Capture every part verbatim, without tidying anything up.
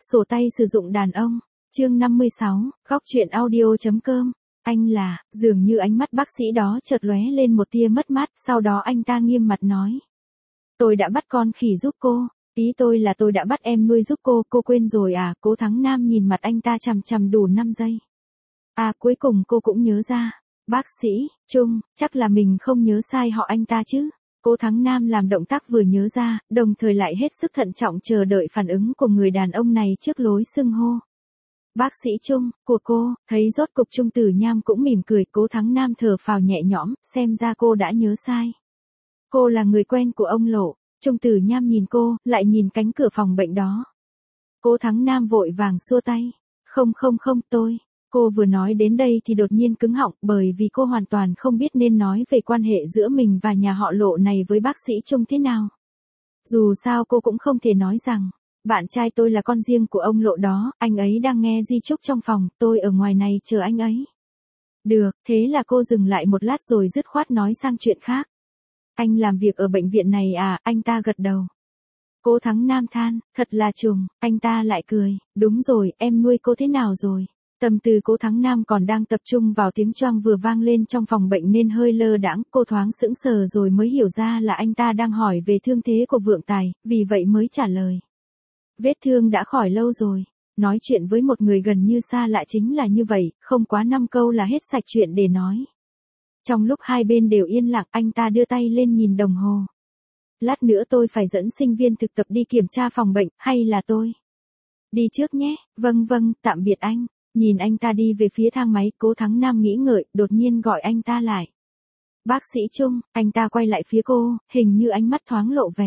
Sổ tay sử dụng đàn ông, chương năm mươi sáu, góc truyện audio.com. Anh là, dường như ánh mắt bác sĩ đó chợt lóe lên một tia mất mát, sau đó anh ta nghiêm mặt nói. Tôi đã bắt con khỉ giúp cô, ý tôi là tôi đã bắt em nuôi giúp cô, cô quên rồi à? Cố Thắng Nam nhìn mặt anh ta chằm chằm đủ năm giây. À, cuối cùng cô cũng nhớ ra. Bác sĩ, Trung, chắc là mình không nhớ sai họ anh ta chứ. Cố Thắng Nam làm động tác vừa nhớ ra, đồng thời lại hết sức thận trọng chờ đợi phản ứng của người đàn ông này trước lối xưng hô. Bác sĩ Trung, của cô, thấy rốt cục Trung Tử Nham cũng mỉm cười, Cố Thắng Nam thở phào nhẹ nhõm, xem ra cô đã nhớ sai. Cô là người quen của ông Lộ. Trung Tử Nham nhìn cô, lại nhìn cánh cửa phòng bệnh đó. Cố Thắng Nam vội vàng xua tay. Không không không, tôi. Cô vừa nói đến đây thì đột nhiên cứng họng, bởi vì cô hoàn toàn không biết nên nói về quan hệ giữa mình và nhà họ Lộ này với bác sĩ Trung thế nào. Dù sao cô cũng không thể nói rằng, bạn trai tôi là con riêng của ông Lộ đó, anh ấy đang nghe di chúc trong phòng, tôi ở ngoài này chờ anh ấy. Được, thế là cô dừng lại một lát rồi dứt khoát nói sang chuyện khác. Anh làm việc ở bệnh viện này à? Anh ta gật đầu. Cố Thắng Nam than, thật là trùng, anh ta lại cười, đúng rồi, em nuôi cô thế nào rồi? Tâm tư Cố Thắng Nam còn đang tập trung vào tiếng choang vừa vang lên trong phòng bệnh nên hơi lơ đãng, cô thoáng sững sờ rồi mới hiểu ra là anh ta đang hỏi về thương thế của Vượng Tài, vì vậy mới trả lời. Vết thương đã khỏi lâu rồi. Nói chuyện với một người gần như xa lạ chính là như vậy, không quá năm câu là hết sạch chuyện để nói. Trong lúc hai bên đều yên lặng, anh ta đưa tay lên nhìn đồng hồ. Lát nữa tôi phải dẫn sinh viên thực tập đi kiểm tra phòng bệnh, hay là tôi đi trước nhé? Vâng vâng, tạm biệt anh. Nhìn anh ta đi về phía thang máy, Cố Thắng Nam nghĩ ngợi, đột nhiên gọi anh ta lại. Bác sĩ Trung, anh ta quay lại phía cô, hình như ánh mắt thoáng lộ vẻ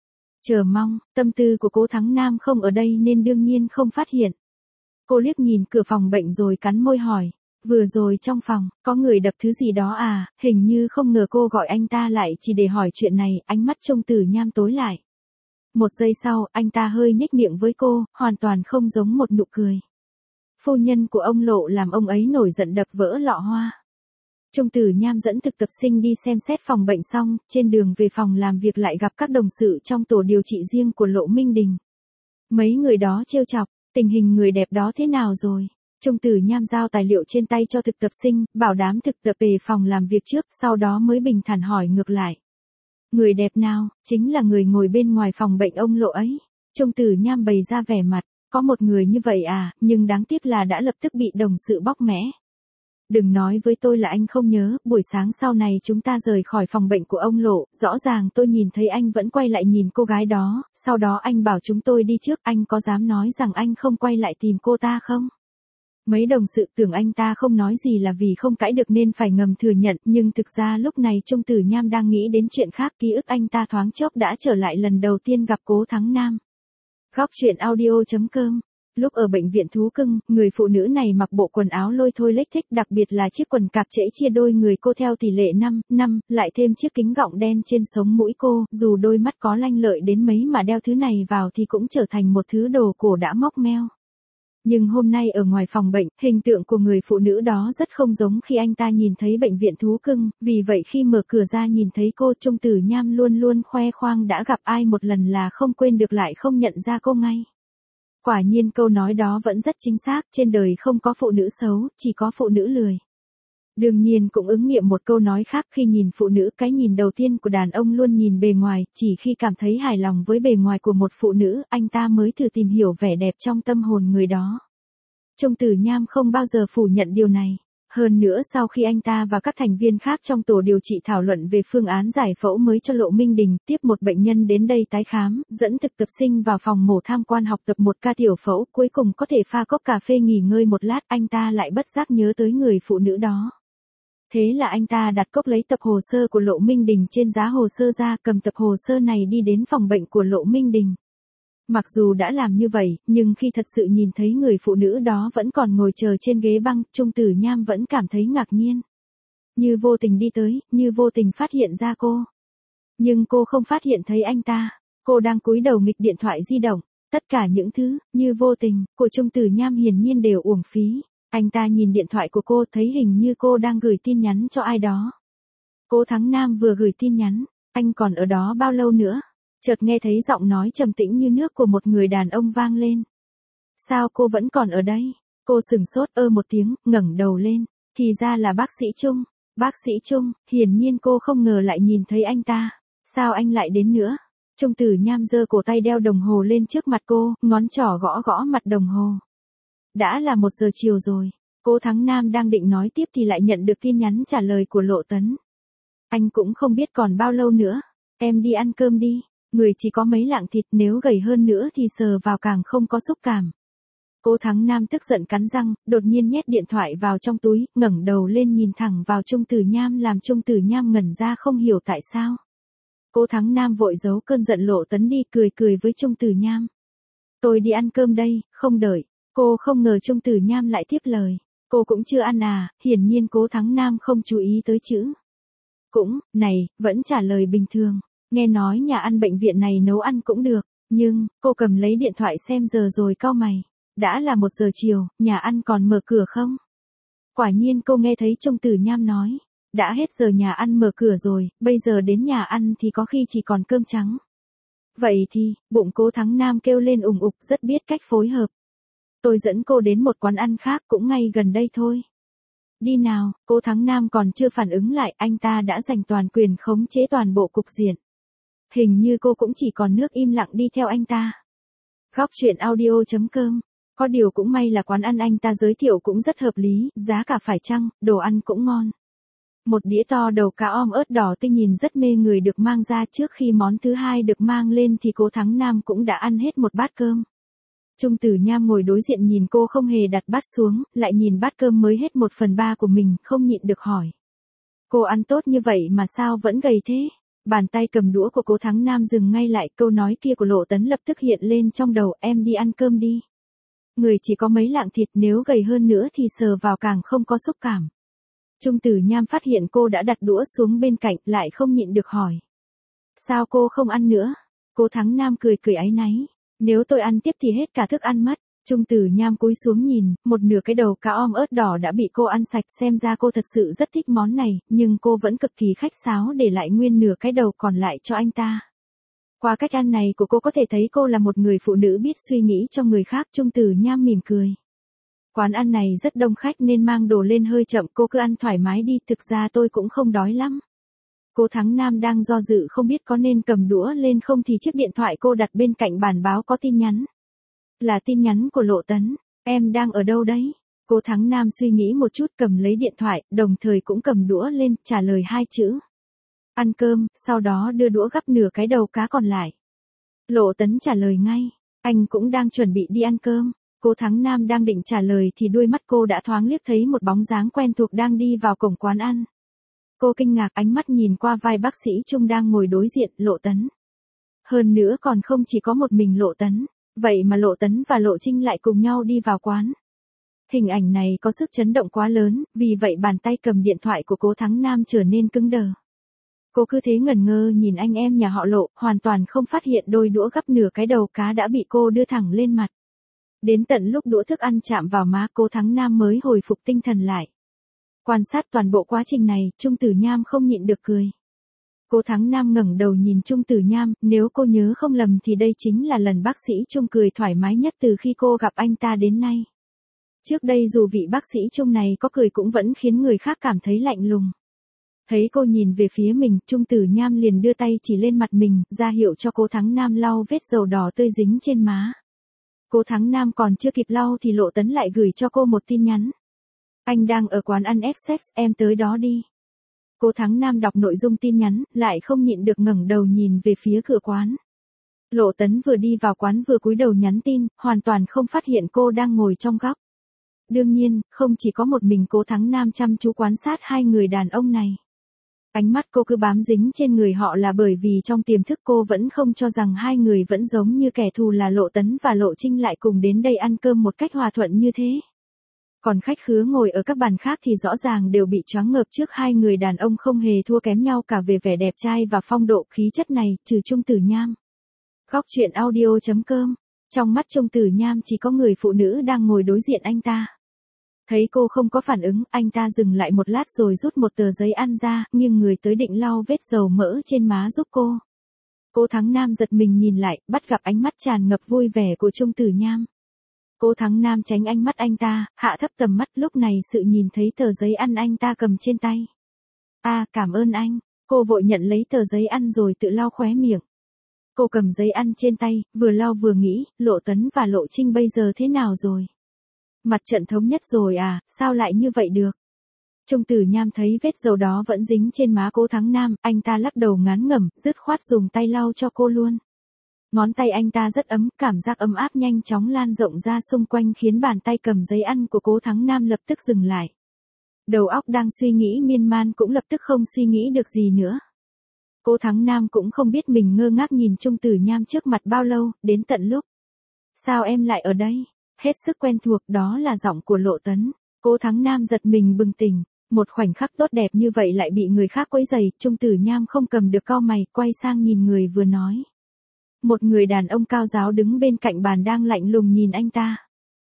chờ mong, tâm tư của Cố Thắng Nam không ở đây nên đương nhiên không phát hiện. Cô liếc nhìn cửa phòng bệnh rồi cắn môi hỏi, vừa rồi trong phòng, có người đập thứ gì đó à? Hình như không ngờ cô gọi anh ta lại chỉ để hỏi chuyện này, ánh mắt Trung Tử Nham tối lại. Một giây sau, anh ta hơi nhếch miệng với cô, hoàn toàn không giống một nụ cười. Phu nhân của ông Lộ làm ông ấy nổi giận đập vỡ lọ hoa. Trung Tử Nham dẫn thực tập sinh đi xem xét phòng bệnh xong, trên đường về phòng làm việc lại gặp các đồng sự trong tổ điều trị riêng của Lộ Minh Đình. Mấy người đó trêu chọc, tình hình người đẹp đó thế nào rồi? Trung Tử Nham giao tài liệu trên tay cho thực tập sinh, bảo đám thực tập về phòng làm việc trước, sau đó mới bình thản hỏi ngược lại. Người đẹp nào? Chính là người ngồi bên ngoài phòng bệnh ông Lộ ấy. Trung Tử Nham bày ra vẻ mặt, có một người như vậy à, nhưng đáng tiếc là đã lập tức bị đồng sự bóc mẽ. Đừng nói với tôi là anh không nhớ, buổi sáng sau này chúng ta rời khỏi phòng bệnh của ông Lộ, rõ ràng tôi nhìn thấy anh vẫn quay lại nhìn cô gái đó, sau đó anh bảo chúng tôi đi trước, anh có dám nói rằng anh không quay lại tìm cô ta không? Mấy đồng sự tưởng anh ta không nói gì là vì không cãi được nên phải ngầm thừa nhận, nhưng thực ra lúc này Trung Tử Nham đang nghĩ đến chuyện khác, ký ức anh ta thoáng chốc đã trở lại lần đầu tiên gặp Cố Thắng Nam. Góc truyện audio.com. Lúc ở bệnh viện thú cưng, người phụ nữ này mặc bộ quần áo lôi thôi lếch thếch, đặc biệt là chiếc quần cạp trễ chia đôi người cô theo tỷ lệ năm năm, lại thêm chiếc kính gọng đen trên sống mũi cô, dù đôi mắt có lanh lợi đến mấy mà đeo thứ này vào thì cũng trở thành một thứ đồ cổ đã móc meo. Nhưng hôm nay ở ngoài phòng bệnh, hình tượng của người phụ nữ đó rất không giống khi anh ta nhìn thấy bệnh viện thú cưng, vì vậy khi mở cửa ra nhìn thấy cô, Trung Tử Nham luôn luôn khoe khoang đã gặp ai một lần là không quên được lại không nhận ra cô ngay. Quả nhiên câu nói đó vẫn rất chính xác, trên đời không có phụ nữ xấu, chỉ có phụ nữ lười. Đương nhiên cũng ứng nghiệm một câu nói khác, khi nhìn phụ nữ, cái nhìn đầu tiên của đàn ông luôn nhìn bề ngoài, chỉ khi cảm thấy hài lòng với bề ngoài của một phụ nữ, anh ta mới thử tìm hiểu vẻ đẹp trong tâm hồn người đó. Trung Tử Nham không bao giờ phủ nhận điều này. Hơn nữa sau khi anh ta và các thành viên khác trong tổ điều trị thảo luận về phương án giải phẫu mới cho Lộ Minh Đình, tiếp một bệnh nhân đến đây tái khám, dẫn thực tập sinh vào phòng mổ tham quan học tập một ca tiểu phẫu, cuối cùng có thể pha cốc cà phê nghỉ ngơi một lát, anh ta lại bất giác nhớ tới người phụ nữ đó. Thế là anh ta đặt cốc lấy tập hồ sơ của Lộ Minh Đình trên giá hồ sơ ra, cầm tập hồ sơ này đi đến phòng bệnh của Lộ Minh Đình. Mặc dù đã làm như vậy, nhưng khi thật sự nhìn thấy người phụ nữ đó vẫn còn ngồi chờ trên ghế băng, Trung Tử Nham vẫn cảm thấy ngạc nhiên. Như vô tình đi tới, như vô tình phát hiện ra cô. Nhưng cô không phát hiện thấy anh ta, cô đang cúi đầu nghịch điện thoại di động. Tất cả những thứ, như vô tình, của Trung Tử Nham hiển nhiên đều uổng phí. Anh ta nhìn điện thoại của cô thấy hình như cô đang gửi tin nhắn cho ai đó. Cố Thắng Nam vừa gửi tin nhắn, anh còn ở đó bao lâu nữa? Chợt nghe thấy giọng nói trầm tĩnh như nước của một người đàn ông vang lên. Sao cô vẫn còn ở đây? Cô sừng sốt ơ một tiếng, ngẩng đầu lên. Thì ra là bác sĩ Trung. Bác sĩ Trung, hiển nhiên cô không ngờ lại nhìn thấy anh ta. Sao anh lại đến nữa? Trung Tử Nham giơ cổ tay đeo đồng hồ lên trước mặt cô, ngón trỏ gõ gõ mặt đồng hồ. Đã là một giờ chiều rồi. Cố Thắng Nam đang định nói tiếp thì lại nhận được tin nhắn trả lời của Lộ Tấn. Anh cũng không biết còn bao lâu nữa. Em đi ăn cơm đi. Người chỉ có mấy lạng thịt, nếu gầy hơn nữa thì sờ vào càng không có xúc cảm. Cố Thắng Nam tức giận cắn răng, đột nhiên nhét điện thoại vào trong túi, ngẩng đầu lên nhìn thẳng vào Trung Tử Nham làm Trung Tử Nham ngẩn ra không hiểu tại sao. Cố Thắng Nam vội giấu cơn giận. Lộ Tấn đi cười cười với Trung Tử Nham. Tôi đi ăn cơm đây, không đợi. Cô không ngờ Trung Tử Nham lại tiếp lời. Cô cũng chưa ăn à? Hiển nhiên Cố Thắng Nam không chú ý tới chữ. Cũng, này, vẫn trả lời bình thường. Nghe nói nhà ăn bệnh viện này nấu ăn cũng được. Nhưng, cô cầm lấy điện thoại xem giờ rồi cau mày. Đã là một giờ chiều, nhà ăn còn mở cửa không? Quả nhiên cô nghe thấy Trung Tử Nham nói. Đã hết giờ nhà ăn mở cửa rồi, bây giờ đến nhà ăn thì có khi chỉ còn cơm trắng. Vậy thì, bụng Cố Thắng Nam kêu lên ùng ục, rất biết cách phối hợp. Tôi dẫn cô đến một quán ăn khác cũng ngay gần đây thôi. Đi nào, Cố Thắng Nam còn chưa phản ứng lại, anh ta đã giành toàn quyền khống chế toàn bộ cục diện. Hình như cô cũng chỉ còn nước im lặng đi theo anh ta. Góc truyện audio chấm com. Có điều cũng may là quán ăn anh ta giới thiệu cũng rất hợp lý, giá cả phải chăng, đồ ăn cũng ngon. Một đĩa to đầu cá om ớt đỏ tươi nhìn rất mê người được mang ra. Trước khi món thứ hai được mang lên thì Cố Thắng Nam cũng đã ăn hết một bát cơm. Trung Tử Nham ngồi đối diện nhìn cô không hề đặt bát xuống, lại nhìn bát cơm mới hết một phần ba của mình, không nhịn được hỏi. Cô ăn tốt như vậy mà sao vẫn gầy thế? Bàn tay cầm đũa của Cố Thắng Nam dừng ngay lại, câu nói kia của Lộ Tấn lập tức hiện lên trong đầu, em đi ăn cơm đi. Người chỉ có mấy lạng thịt, nếu gầy hơn nữa thì sờ vào càng không có xúc cảm. Trung Tử Nham phát hiện cô đã đặt đũa xuống bên cạnh, lại không nhịn được hỏi. Sao cô không ăn nữa? Cố Thắng Nam cười cười áy náy. Nếu tôi ăn tiếp thì hết cả thức ăn mất. Trung Tử Nham cúi xuống nhìn, một nửa cái đầu cá om ớt đỏ đã bị cô ăn sạch, xem ra cô thật sự rất thích món này, nhưng cô vẫn cực kỳ khách sáo để lại nguyên nửa cái đầu còn lại cho anh ta. Qua cách ăn này của cô có thể thấy cô là một người phụ nữ biết suy nghĩ cho người khác. Trung Tử Nham mỉm cười. Quán ăn này rất đông khách nên mang đồ lên hơi chậm, cô cứ ăn thoải mái đi, thực ra tôi cũng không đói lắm. Cố Thắng Nam đang do dự không biết có nên cầm đũa lên không thì chiếc điện thoại cô đặt bên cạnh bàn báo có tin nhắn. Là tin nhắn của Lộ Tấn. Em đang ở đâu đấy? Cố Thắng Nam suy nghĩ một chút, cầm lấy điện thoại, đồng thời cũng cầm đũa lên, trả lời hai chữ. Ăn cơm, sau đó đưa đũa gắp nửa cái đầu cá còn lại. Lộ Tấn trả lời ngay. Anh cũng đang chuẩn bị đi ăn cơm. Cố Thắng Nam đang định trả lời thì đuôi mắt cô đã thoáng liếc thấy một bóng dáng quen thuộc đang đi vào cổng quán ăn. Cô kinh ngạc ánh mắt nhìn qua vai bác sĩ Trung đang ngồi đối diện, Lộ Tấn. Hơn nữa còn không chỉ có một mình Lộ Tấn, vậy mà Lộ Tấn và Lộ Trinh lại cùng nhau đi vào quán. Hình ảnh này có sức chấn động quá lớn, vì vậy bàn tay cầm điện thoại của Cố Thắng Nam trở nên cứng đờ. Cô cứ thế ngẩn ngơ nhìn anh em nhà họ Lộ, hoàn toàn không phát hiện đôi đũa gắp nửa cái đầu cá đã bị cô đưa thẳng lên mặt. Đến tận lúc đũa thức ăn chạm vào má Cố Thắng Nam mới hồi phục tinh thần lại. Quan sát toàn bộ quá trình này, Trung Tử Nham không nhịn được cười. Cố Thắng Nam ngẩng đầu nhìn Trung Tử Nham, nếu cô nhớ không lầm thì đây chính là lần bác sĩ Trung cười thoải mái nhất từ khi cô gặp anh ta đến nay. Trước đây dù vị bác sĩ Trung này có cười cũng vẫn khiến người khác cảm thấy lạnh lùng. Thấy cô nhìn về phía mình, Trung Tử Nham liền đưa tay chỉ lên mặt mình, ra hiệu cho Cố Thắng Nam lau vết dầu đỏ tươi dính trên má. Cố Thắng Nam còn chưa kịp lau thì Lộ Tấn lại gửi cho cô một tin nhắn. Anh đang ở quán ăn Essex, em tới đó đi. Cố Thắng Nam đọc nội dung tin nhắn, lại không nhịn được ngẩng đầu nhìn về phía cửa quán. Lộ Tấn vừa đi vào quán vừa cúi đầu nhắn tin, hoàn toàn không phát hiện cô đang ngồi trong góc. Đương nhiên, không chỉ có một mình Cố Thắng Nam chăm chú quan sát hai người đàn ông này. Ánh mắt cô cứ bám dính trên người họ là bởi vì trong tiềm thức cô vẫn không cho rằng hai người vẫn giống như kẻ thù là Lộ Tấn và Lộ Trinh lại cùng đến đây ăn cơm một cách hòa thuận như thế. Còn khách khứa ngồi ở các bàn khác thì rõ ràng đều bị choáng ngợp trước hai người đàn ông không hề thua kém nhau cả về vẻ đẹp trai và phong độ khí chất này, trừ Trung Tử Nham. Góc truyện audio chấm com. Trong mắt Trung Tử Nham chỉ có người phụ nữ đang ngồi đối diện anh ta. Thấy cô không có phản ứng, anh ta dừng lại một lát rồi rút một tờ giấy ăn ra, nghiêng người tới định lau vết dầu mỡ trên má giúp cô. Cố Thắng Nam giật mình nhìn lại, bắt gặp ánh mắt tràn ngập vui vẻ của Trung Tử Nham. Cố Thắng Nam tránh ánh mắt anh ta, hạ thấp tầm mắt, lúc này sự nhìn thấy tờ giấy ăn anh ta cầm trên tay. À, cảm ơn anh. Cô vội nhận lấy tờ giấy ăn rồi tự lau khóe miệng. Cô cầm giấy ăn trên tay, vừa lau vừa nghĩ, Lộ Tấn và Lộ Trinh bây giờ thế nào rồi? Mặt trận thống nhất rồi à, sao lại như vậy được? Trung Tử Nham thấy vết dầu đó vẫn dính trên má Cố Thắng Nam, anh ta lắc đầu ngán ngẩm, dứt khoát dùng tay lau cho cô luôn. Ngón tay anh ta rất ấm, cảm giác ấm áp nhanh chóng lan rộng ra xung quanh khiến bàn tay cầm giấy ăn của Cố Thắng Nam lập tức dừng lại. Đầu óc đang suy nghĩ miên man cũng lập tức không suy nghĩ được gì nữa. Cố Thắng Nam cũng không biết mình ngơ ngác nhìn Trung Tử Nham trước mặt bao lâu, đến tận lúc. Sao em lại ở đây? Hết sức quen thuộc, đó là giọng của Lộ Tấn. Cố Thắng Nam giật mình bừng tỉnh. Một khoảnh khắc tốt đẹp như vậy lại bị người khác quấy rầy, Trung Tử Nham không cầm được cau mày, quay sang nhìn người vừa nói. Một người đàn ông cao ráo đứng bên cạnh bàn đang lạnh lùng nhìn anh ta.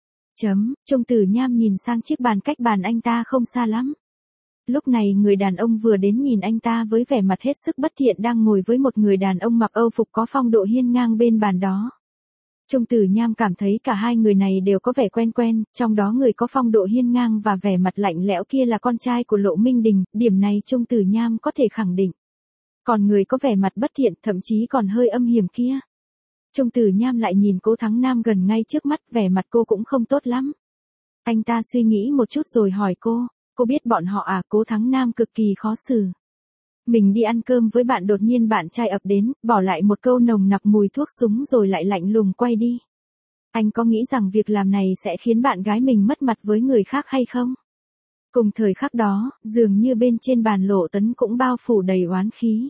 Chấm, Trung Tử Nham nhìn sang chiếc bàn cách bàn anh ta không xa lắm. Lúc này người đàn ông vừa đến nhìn anh ta với vẻ mặt hết sức bất thiện đang ngồi với một người đàn ông mặc âu phục có phong độ hiên ngang bên bàn đó. Trung Tử Nham cảm thấy cả hai người này đều có vẻ quen quen, trong đó người có phong độ hiên ngang và vẻ mặt lạnh lẽo kia là con trai của Lộ Minh Đình, điểm này Trung Tử Nham có thể khẳng định. Còn người có vẻ mặt bất thiện, thậm chí còn hơi âm hiểm kia. Trung Tử Nham lại nhìn Cố Thắng Nam gần ngay trước mắt, vẻ mặt cô cũng không tốt lắm. Anh ta suy nghĩ một chút rồi hỏi cô, cô biết bọn họ à? Cố Thắng Nam cực kỳ khó xử. Mình đi ăn cơm với bạn đột nhiên bạn trai ập đến, bỏ lại một câu nồng nặc mùi thuốc súng rồi lại lạnh lùng quay đi. Anh có nghĩ rằng việc làm này sẽ khiến bạn gái mình mất mặt với người khác hay không? Cùng thời khắc đó, dường như bên trên bàn Lộ Tấn cũng bao phủ đầy oán khí.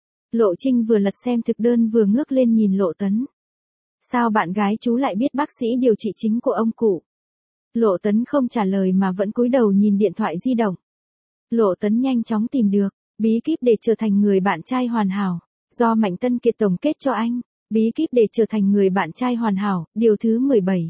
Lộ Trinh vừa lật xem thực đơn vừa ngước lên nhìn Lộ Tấn. Sao bạn gái chú lại biết bác sĩ điều trị chính của ông cụ? Lộ Tấn không trả lời mà vẫn cúi đầu nhìn điện thoại di động. Lộ Tấn nhanh chóng tìm được bí kíp để trở thành người bạn trai hoàn hảo, do Mạnh Tân Kiệt tổng kết cho anh. Bí kíp để trở thành người bạn trai hoàn hảo, điều thứ mười bảy.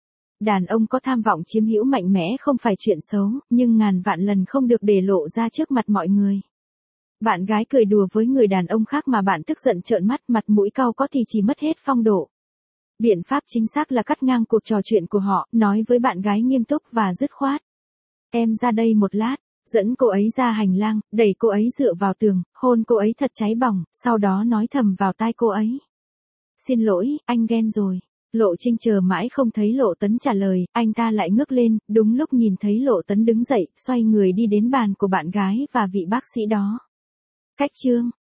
Đàn ông có tham vọng chiếm hữu mạnh mẽ không phải chuyện xấu, nhưng ngàn vạn lần không được để lộ ra trước mặt mọi người. Bạn gái cười đùa với người đàn ông khác mà bạn tức giận trợn mắt, mặt mũi cau có thì chỉ mất hết phong độ. Biện pháp chính xác là cắt ngang cuộc trò chuyện của họ, nói với bạn gái nghiêm túc và dứt khoát. Em ra đây một lát. Dẫn cô ấy ra hành lang, đẩy cô ấy dựa vào tường, hôn cô ấy thật cháy bỏng, sau đó nói thầm vào tai cô ấy. Xin lỗi, anh ghen rồi. Lộ Trinh chờ mãi không thấy Lộ Tấn trả lời, anh ta lại ngước lên, đúng lúc nhìn thấy Lộ Tấn đứng dậy, xoay người đi đến bàn của bạn gái và vị bác sĩ đó. Cách chương